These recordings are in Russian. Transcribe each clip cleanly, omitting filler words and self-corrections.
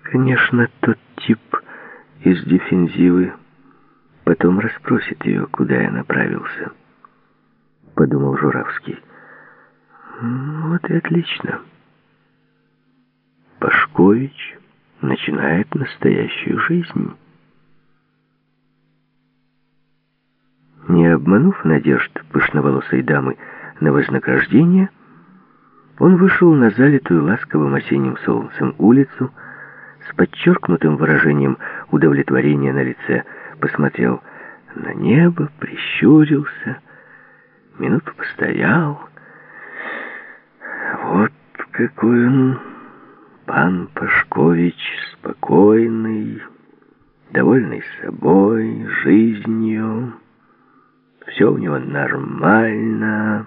Конечно, тот тип из дефензивы потом расспросит ее, куда я направился, подумал Журавский. Вот и отлично. Пашкович начинает настоящую жизнь. Не обманув надежд пышноволосой дамы на вознаграждение, он вышел на залитую ласковым осенним солнцем улицу, с подчеркнутым выражением удовлетворения на лице, посмотрел на небо, прищурился, минуту постоял. Вот какой он, пан Пашкович, спокойный, довольный собой, жизнью. Все у него нормально.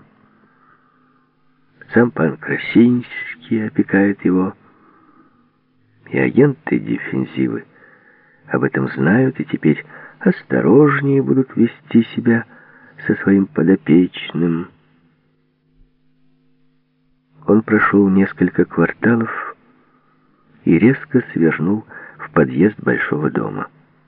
Сам пан Красинский опекает его. И агенты дефензивы об этом знают и теперь осторожнее будут вести себя со своим подопечным. Он прошел несколько кварталов и резко свернул в подъезд большого дома.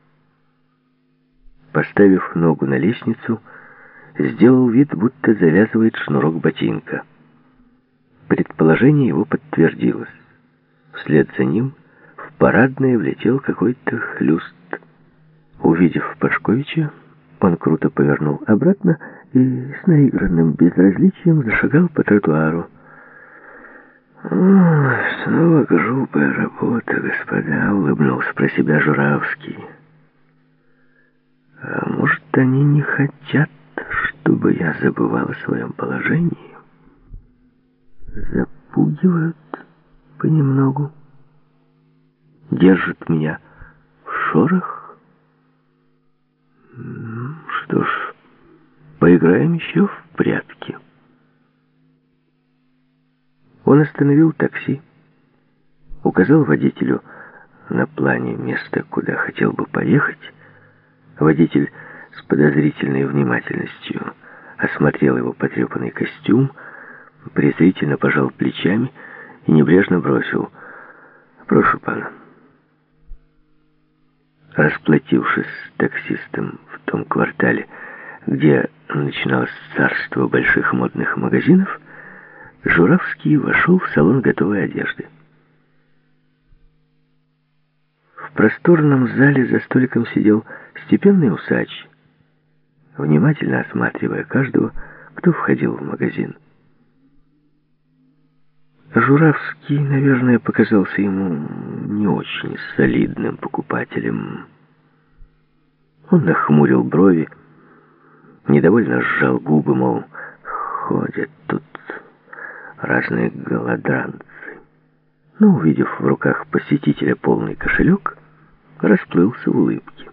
Поставив ногу на лестницу, сделал вид, будто завязывает шнурок ботинка. Предположение его подтвердилось. Вслед за ним в парадное влетел какой-то хлюст. Увидев Пашковича, он круто повернул обратно и с наигранным безразличием зашагал по тротуару. «Снова грубая работа, господа», — улыбнулся про себя Журавский. «А может, они не хотят, чтобы я забывал о своем положении? Запугивают понемногу, держат меня в шорох? Что ж, поиграем еще в прятки». Он остановил такси, указал водителю на плане место, куда хотел бы поехать. Водитель с подозрительной внимательностью осмотрел его потрепанный костюм, презрительно пожал плечами и небрежно бросил: «Прошу пана». Расплатившись с таксистом в том квартале, где начиналось царство больших модных магазинов, Журавский вошел в салон готовой одежды. В просторном зале за столиком сидел степенный усач, внимательно осматривая каждого, кто входил в магазин. Журавский, наверное, показался ему не очень солидным покупателем. Он нахмурил брови, недовольно сжал губы, мол, ходят тут разные голодранцы. Но, увидев в руках посетителя полный кошелек, расплылся в улыбке.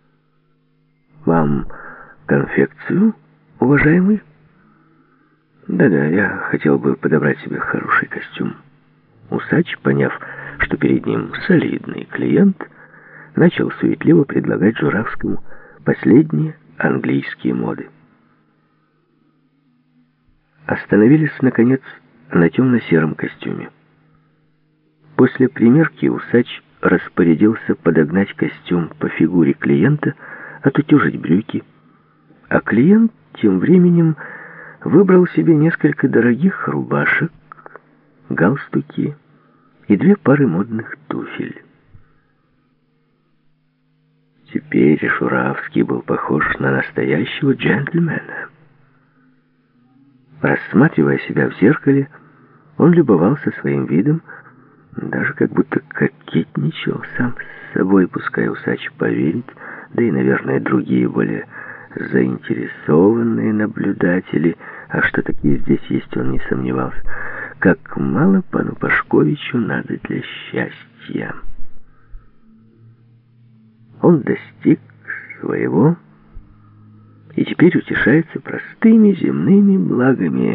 «Вам конфекцию, уважаемый?» «Да-да, я хотел бы подобрать себе хороший костюм». Усач, поняв, что перед ним солидный клиент, начал суетливо предлагать Журавскому последние английские моды. Остановились, наконец, на темно-сером костюме. После примерки усач распорядился подогнать костюм по фигуре клиента, отутюжить брюки, а клиент тем временем выбрал себе несколько дорогих рубашек, галстуки и 2 пары модных туфель. Теперь Журавский был похож на настоящего джентльмена. Рассматривая себя в зеркале, он любовался своим видом, даже как будто кокетничал сам с собой, пускай усач поверит, да и, наверное, другие более заинтересованные наблюдатели, а что такие здесь есть, он не сомневался, как мало пану Пашковичу надо для счастья. Он достиг своего и теперь утешается простыми земными благами.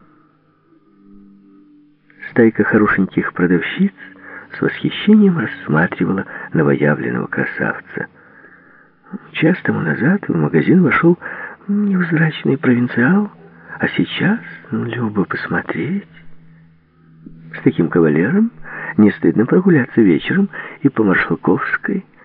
Стайка хорошеньких продавщиц с восхищением рассматривала новоявленного красавца. Час тому назад в магазин вошел невзрачный провинциал, а сейчас, любо посмотреть, с таким кавалером Не стыдно прогуляться вечером и по Маршалковской,